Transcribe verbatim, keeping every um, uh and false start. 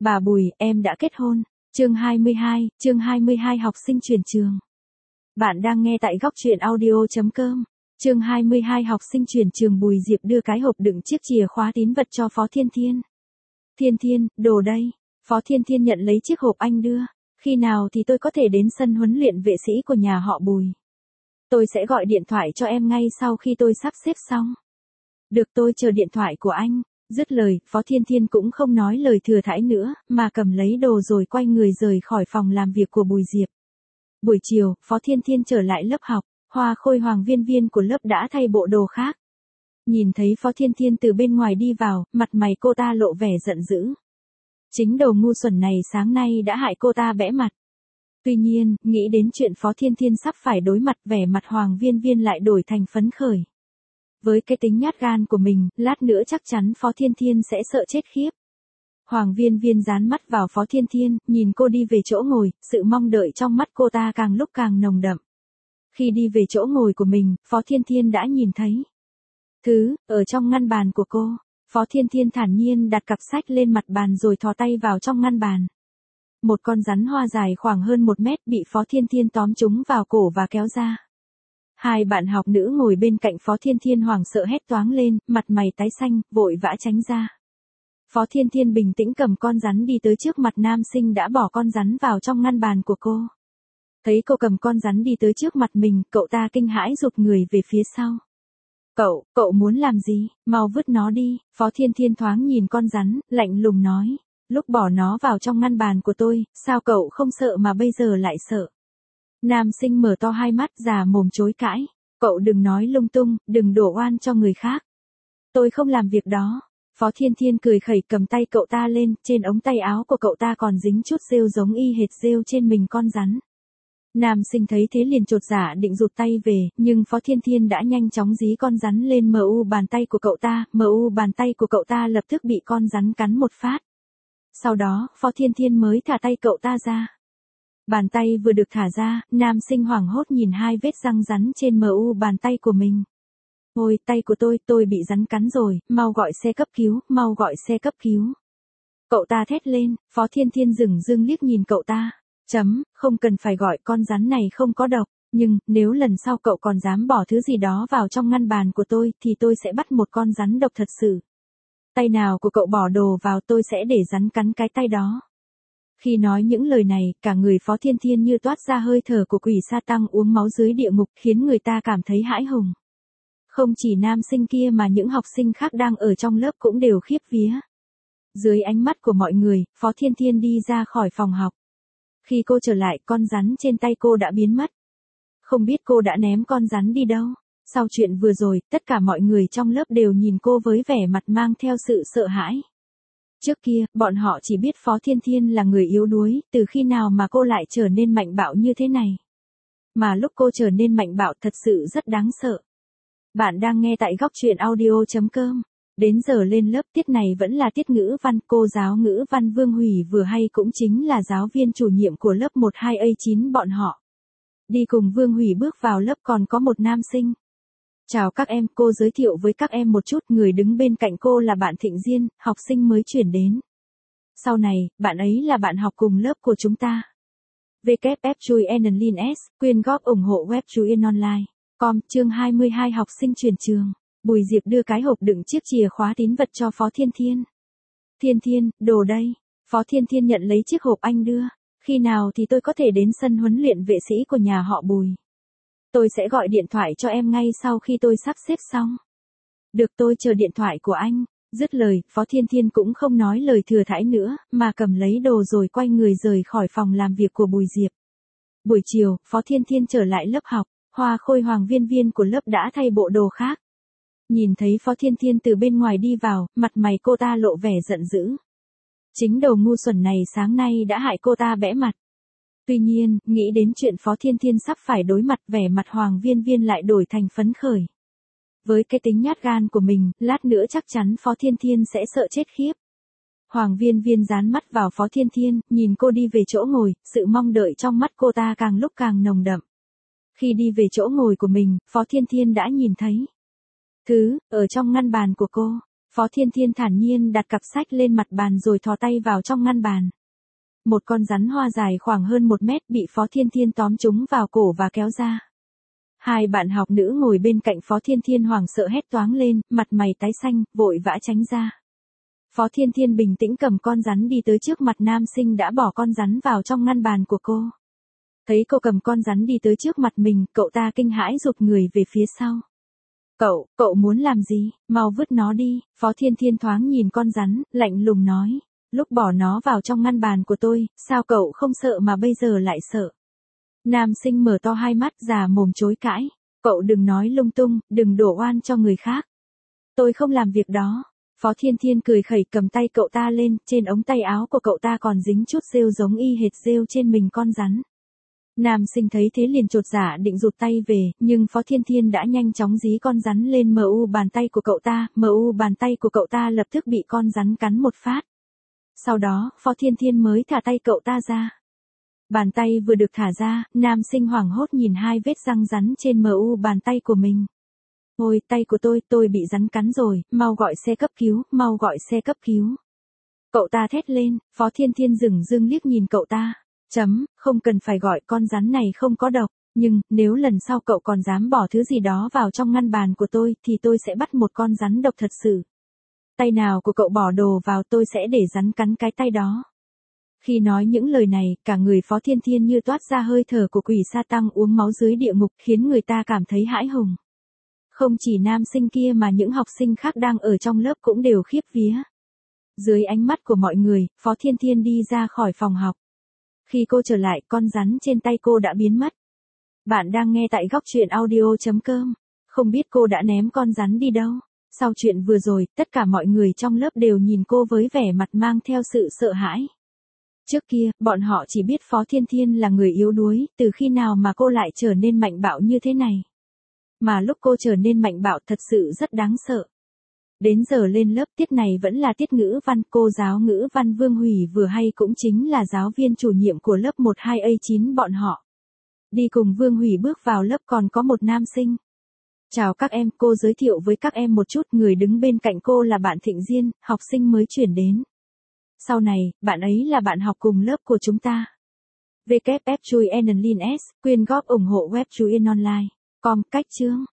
Bà Bùi, em đã kết hôn. Chương hai mươi hai, chương hai mươi hai học sinh chuyển trường. Bạn đang nghe tại góc truyện audio chấm com. Chương hai mươi hai học sinh chuyển trường. Bùi Diệp đưa cái hộp đựng chiếc chìa khóa tín vật cho Phó Thiên Thiên. Thiên Thiên, đồ đây. Phó Thiên Thiên nhận lấy chiếc hộp anh đưa. Khi nào thì tôi có thể đến sân huấn luyện vệ sĩ của nhà họ Bùi? Tôi sẽ gọi điện thoại cho em ngay sau khi tôi sắp xếp xong. Được, tôi chờ điện thoại của anh. Dứt lời, Phó Thiên Thiên cũng không nói lời thừa thãi nữa, mà cầm lấy đồ rồi quay người rời khỏi phòng làm việc của Bùi Diệp. Buổi chiều, Phó Thiên Thiên trở lại lớp học, Hoa Khôi Hoàng viên viên của lớp đã thay bộ đồ khác. Nhìn thấy Phó Thiên Thiên từ bên ngoài đi vào, mặt mày cô ta lộ vẻ giận dữ. Chính đồ ngu xuẩn này sáng nay đã hại cô ta bẽ mặt. Tuy nhiên, nghĩ đến chuyện Phó Thiên Thiên sắp phải đối mặt, vẻ mặt Hoàng viên viên lại đổi thành phấn khởi. Với cái tính nhát gan của mình, lát nữa chắc chắn Phó Thiên Thiên sẽ sợ chết khiếp. Hoàng viên viên dán mắt vào Phó Thiên Thiên, nhìn cô đi về chỗ ngồi, sự mong đợi trong mắt cô ta càng lúc càng nồng đậm. Khi đi về chỗ ngồi của mình, Phó Thiên Thiên đã nhìn thấy thứ ở trong ngăn bàn của cô. Phó Thiên Thiên thản nhiên đặt cặp sách lên mặt bàn rồi thò tay vào trong ngăn bàn. Một con rắn hoa dài khoảng hơn một mét bị Phó Thiên Thiên tóm trúng vào cổ và kéo ra. Hai bạn học nữ ngồi bên cạnh Phó Thiên Thiên hoảng sợ hét toáng lên, mặt mày tái xanh, vội vã tránh ra. Phó Thiên Thiên bình tĩnh cầm con rắn đi tới trước mặt nam sinh đã bỏ con rắn vào trong ngăn bàn của cô. Thấy cô cầm con rắn đi tới trước mặt mình, cậu ta kinh hãi rụt người về phía sau. Cậu, cậu muốn làm gì? Mau vứt nó đi. Phó Thiên Thiên thoáng nhìn con rắn, lạnh lùng nói. Lúc bỏ nó vào trong ngăn bàn của tôi, sao cậu không sợ mà bây giờ lại sợ? Nam sinh mở to hai mắt, già mồm chối cãi. Cậu đừng nói lung tung, đừng đổ oan cho người khác. Tôi không làm việc đó. Phó Thiên Thiên cười khẩy cầm tay cậu ta lên, trên ống tay áo của cậu ta còn dính chút rêu giống y hệt rêu trên mình con rắn. Nam sinh thấy thế liền chột dạ định rụt tay về, nhưng Phó Thiên Thiên đã nhanh chóng dí con rắn lên mờ u bàn tay của cậu ta, mờ u bàn tay của cậu ta lập tức bị con rắn cắn một phát. Sau đó, Phó Thiên Thiên mới thả tay cậu ta ra. Bàn tay vừa được thả ra, nam sinh hoảng hốt nhìn hai vết răng rắn trên mờ u bàn tay của mình. Ôi, tay của tôi, tôi bị rắn cắn rồi, mau gọi xe cấp cứu, mau gọi xe cấp cứu. Cậu ta thét lên, Phó Thiên Thiên dửng dưng liếc nhìn cậu ta. Chấm, không cần phải gọi, con rắn này không có độc, nhưng, nếu lần sau cậu còn dám bỏ thứ gì đó vào trong ngăn bàn của tôi, thì tôi sẽ bắt một con rắn độc thật sự. Tay nào của cậu bỏ đồ vào tôi sẽ để rắn cắn cái tay đó. Khi nói những lời này, cả người Phó Thiên Thiên như toát ra hơi thở của quỷ sa tăng uống máu dưới địa ngục, khiến người ta cảm thấy hãi hùng. Không chỉ nam sinh kia mà những học sinh khác đang ở trong lớp cũng đều khiếp vía. Dưới ánh mắt của mọi người, Phó Thiên Thiên đi ra khỏi phòng học. Khi cô trở lại, con rắn trên tay cô đã biến mất. Không biết cô đã ném con rắn đi đâu. Sau chuyện vừa rồi, tất cả mọi người trong lớp đều nhìn cô với vẻ mặt mang theo sự sợ hãi. Trước kia, bọn họ chỉ biết Phó Thiên Thiên là người yếu đuối, từ khi nào mà cô lại trở nên mạnh bạo như thế này. Mà lúc cô trở nên mạnh bạo thật sự rất đáng sợ. Bạn đang nghe tại góc truyện audio chấm com. Đến giờ lên lớp, tiết này vẫn là tiết ngữ văn, cô giáo ngữ văn Vương Hủy vừa hay cũng chính là giáo viên chủ nhiệm của lớp một hai A chín bọn họ. Đi cùng Vương Hủy bước vào lớp còn có một nam sinh. Chào các em, cô giới thiệu với các em một chút, người đứng bên cạnh cô là bạn Thịnh Diên, học sinh mới chuyển đến. Sau này, bạn ấy là bạn học cùng lớp của chúng ta. vê kép ép Chui Enlin S, quyên góp ủng hộ web Chui Online. Com, chương hai mươi hai học sinh chuyển trường. Bùi Diệp đưa cái hộp đựng chiếc chìa khóa tín vật cho Phó Thiên Thiên. Thiên Thiên, đồ đây. Phó Thiên Thiên nhận lấy chiếc hộp anh đưa. Khi nào thì tôi có thể đến sân huấn luyện vệ sĩ của nhà họ Bùi? Tôi sẽ gọi điện thoại cho em ngay sau khi tôi sắp xếp xong. Được, tôi chờ điện thoại của anh. Dứt lời, Phó Thiên Thiên cũng không nói lời thừa thãi nữa, mà cầm lấy đồ rồi quay người rời khỏi phòng làm việc của Bùi Diệp. Buổi chiều, Phó Thiên Thiên trở lại lớp học, Hoa Khôi Hoàng viên viên của lớp đã thay bộ đồ khác. Nhìn thấy Phó Thiên Thiên từ bên ngoài đi vào, mặt mày cô ta lộ vẻ giận dữ. Chính đồ ngu xuẩn này sáng nay đã hại cô ta bẽ mặt. Tuy nhiên, nghĩ đến chuyện Phó Thiên Thiên sắp phải đối mặt, vẻ mặt Hoàng viên viên lại đổi thành phấn khởi. Với cái tính nhát gan của mình, lát nữa chắc chắn Phó Thiên Thiên sẽ sợ chết khiếp. Hoàng viên viên dán mắt vào Phó Thiên Thiên, nhìn cô đi về chỗ ngồi, sự mong đợi trong mắt cô ta càng lúc càng nồng đậm. Khi đi về chỗ ngồi của mình, Phó Thiên Thiên đã nhìn thấy thứ ở trong ngăn bàn của cô. Phó Thiên Thiên thản nhiên đặt cặp sách lên mặt bàn rồi thò tay vào trong ngăn bàn. Một con rắn hoa dài khoảng hơn một mét bị Phó Thiên Thiên tóm trúng vào cổ và kéo ra. Hai bạn học nữ ngồi bên cạnh Phó Thiên Thiên hoảng sợ hét toáng lên, mặt mày tái xanh, vội vã tránh ra. Phó Thiên Thiên bình tĩnh cầm con rắn đi tới trước mặt nam sinh đã bỏ con rắn vào trong ngăn bàn của cô. Thấy cô cầm con rắn đi tới trước mặt mình, cậu ta kinh hãi rụt người về phía sau. Cậu, cậu muốn làm gì, mau vứt nó đi, Phó Thiên Thiên thoáng nhìn con rắn, lạnh lùng nói. Lúc bỏ nó vào trong ngăn bàn của tôi, sao cậu không sợ mà bây giờ lại sợ? Nam sinh mở to hai mắt già mồm chối cãi. Cậu đừng nói lung tung, đừng đổ oan cho người khác. Tôi không làm việc đó. Phó Thiên Thiên cười khẩy cầm tay cậu ta lên, trên ống tay áo của cậu ta còn dính chút rêu giống y hệt rêu trên mình con rắn. Nam sinh thấy thế liền chột dạ định rụt tay về, nhưng Phó Thiên Thiên đã nhanh chóng dí con rắn lên mu bàn tay của cậu ta, mu bàn tay của cậu ta lập tức bị con rắn cắn một phát. Sau đó, Phó Thiên Thiên mới thả tay cậu ta ra. Bàn tay vừa được thả ra, nam sinh hoảng hốt nhìn hai vết răng rắn trên mu bàn tay của mình. Ôi, tay của tôi, tôi bị rắn cắn rồi, mau gọi xe cấp cứu, mau gọi xe cấp cứu. Cậu ta thét lên, Phó Thiên Thiên dửng dưng liếc nhìn cậu ta. Chấm, không cần phải gọi, con rắn này không có độc, nhưng, nếu lần sau cậu còn dám bỏ thứ gì đó vào trong ngăn bàn của tôi, thì tôi sẽ bắt một con rắn độc thật sự. Tay nào của cậu bỏ đồ vào tôi sẽ để rắn cắn cái tay đó. Khi nói những lời này, cả người Phó Thiên Thiên như toát ra hơi thở của quỷ sa tăng uống máu dưới địa ngục, khiến người ta cảm thấy hãi hùng. Không chỉ nam sinh kia mà những học sinh khác đang ở trong lớp cũng đều khiếp vía. Dưới ánh mắt của mọi người, Phó Thiên Thiên đi ra khỏi phòng học. Khi cô trở lại, con rắn trên tay cô đã biến mất. Bạn đang nghe tại góc truyện audio chấm com. Không biết cô đã ném con rắn đi đâu. Sau chuyện vừa rồi, tất cả mọi người trong lớp đều nhìn cô với vẻ mặt mang theo sự sợ hãi. Trước kia, bọn họ chỉ biết Phó Thiên Thiên là người yếu đuối, từ khi nào mà cô lại trở nên mạnh bạo như thế này. Mà lúc cô trở nên mạnh bạo thật sự rất đáng sợ. Đến giờ lên lớp tiết này vẫn là tiết ngữ văn, cô giáo ngữ văn Vương Hủy vừa hay cũng chính là giáo viên chủ nhiệm của lớp một hai A chín bọn họ. Đi cùng Vương Hủy bước vào lớp còn có một nam sinh. Chào các em, cô giới thiệu với các em một chút, người đứng bên cạnh cô là bạn Thịnh Diên, học sinh mới chuyển đến. Sau này, bạn ấy là bạn học cùng lớp của chúng ta. vê kép ép chui en lin ét, quyên góp ủng hộ web Chuyen Online. Com, cách chương.